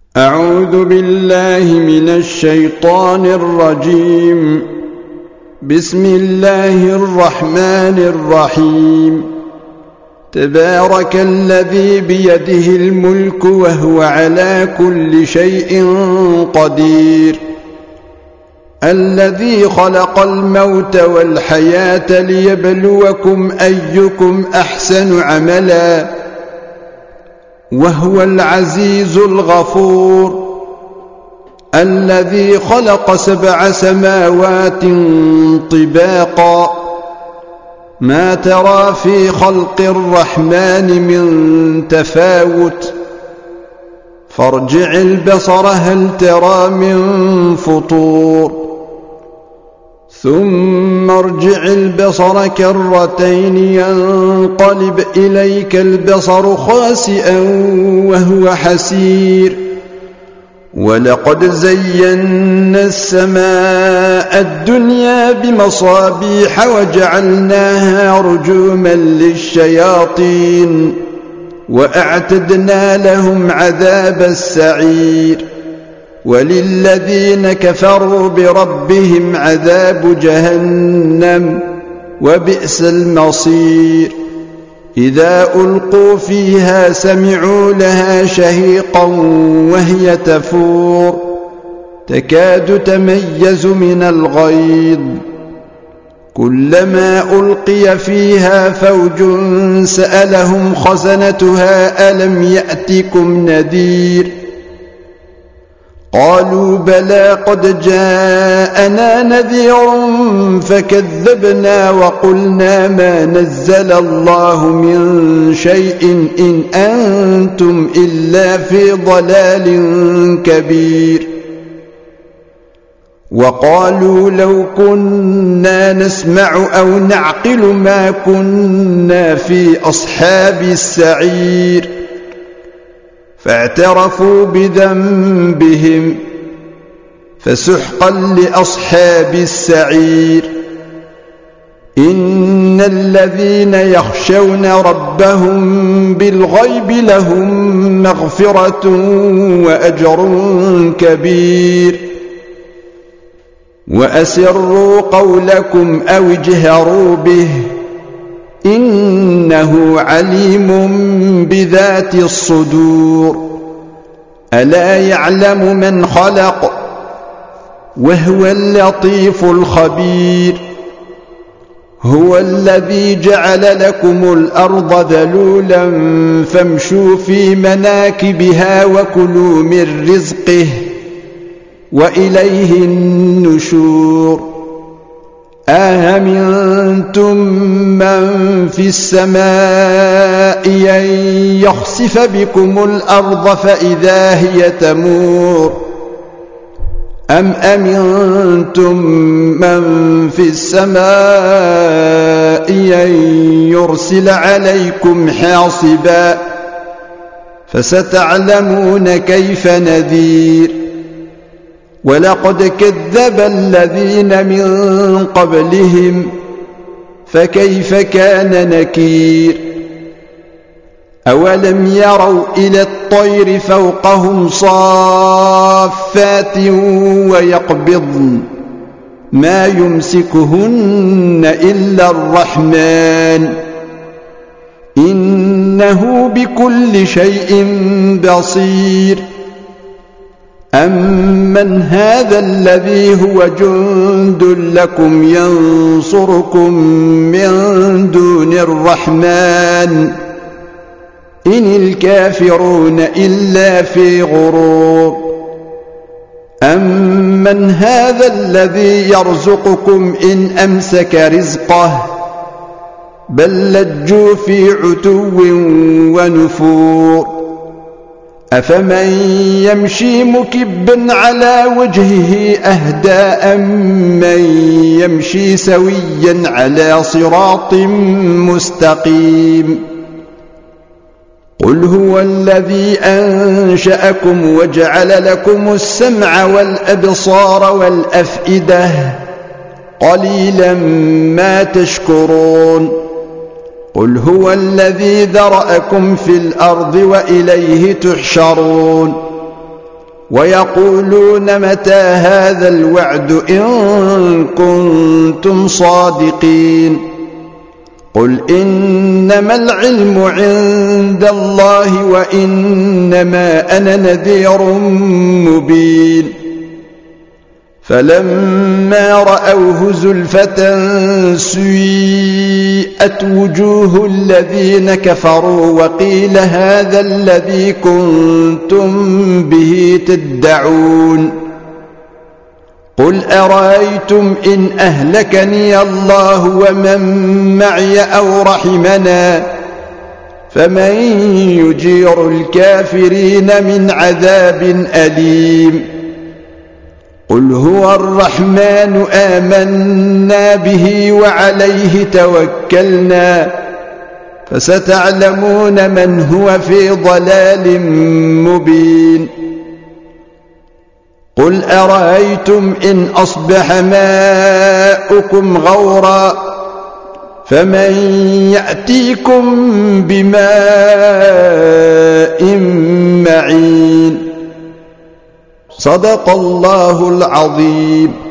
أعوذ بالله من الشيطان الرجيم. بسم الله الرحمن الرحيم. تبارك الذي بيده الملك وهو على كل شيء قدير، الذي خلق الموت والحياة ليبلوكم أيكم أحسن عملا، وهو العزيز الغفور، الذي خلق 7 سماوات طباقا، ما ترى في خلق الرحمن من تفاوت، فارجع البصر هل ترى من فطور، ثم ارجع البصر كرتين ينقلب إليك البصر خاسئا وهو حسير، ولقد زينا السماء الدنيا بمصابيح وجعلناها رجوما للشياطين، وأعتدنا لهم عذاب السعير، وللذين كفروا بربهم عذاب جهنم وبئس المصير. إذا ألقوا فيها سمعوا لها شهيقا وهي تفور، تكاد تميز من الغيظ، كلما ألقي فيها فوج سألهم خزنتها ألم يأتكم نذير، قالوا بلى قد جاءنا نذير فكذبنا وقلنا ما نزل الله من شيء إن أنتم إلا في ضلال كبير. وقالوا لو كنا نسمع أو نعقل ما كنا في أصحاب السعير، فاعترفوا بذنبهم فسحقا لأصحاب السعير. إن الذين يخشون ربهم بالغيب لهم مغفرة وأجر كبير. وأسروا قولكم أو اجهروا به إنه عليم بذات الصدور. ألا يعلم من خلق وهو اللطيف الخبير. هو الذي جعل لكم الأرض ذلولا فامشوا في مناكبها وكلوا من رزقه وإليه النشور. أأمنتم من في السماء أن يخسف بكم الأرض فإذا هي تمور، أم أمنتم من في السماء أن يرسل عليكم حاصبا، فستعلمون كيف نذير. ولقد كذب الذين من قبلهم فكيف كان نكير. أولم يروا إلى الطير فوقهم صافات ويقبضن ما يمسكهن إلا الرحمن إنه بكل شيء بصير. أمن هذا الذي هو جند لكم ينصركم من دون الرحمن إن الكافرون إلا في غرور. أمن هذا الذي يرزقكم إن أمسك رزقه بل لجوا في عتو ونفور. أفمن يمشي مكبا على وجهه أهدى أمن يمشي سويا على صراط مستقيم. قل هو الذي أنشأكم وجعل لكم السمع والأبصار والأفئدة قليلا ما تشكرون. قل هو الذي ذرأكم في الأرض وإليه تحشرون. ويقولون متى هذا الوعد إن كنتم صادقين قل إنما العلم عند الله وإنما أنا نذير مبين فلما رأوه زلفة سيئت وجوه الذين كفروا وقيل هذا الذي كنتم به تدعون قل أرأيتم إن أهلكني الله ومن معي أو رحمنا فمن يجير الكافرين من عذاب أليم قل هو الرحمن آمنا به وعليه توكلنا فستعلمون من هو في ضلال مبين قل أرأيتم إن أصبح ماؤكم غورا فمن يأتيكم بماء معين صدق الله العظيم.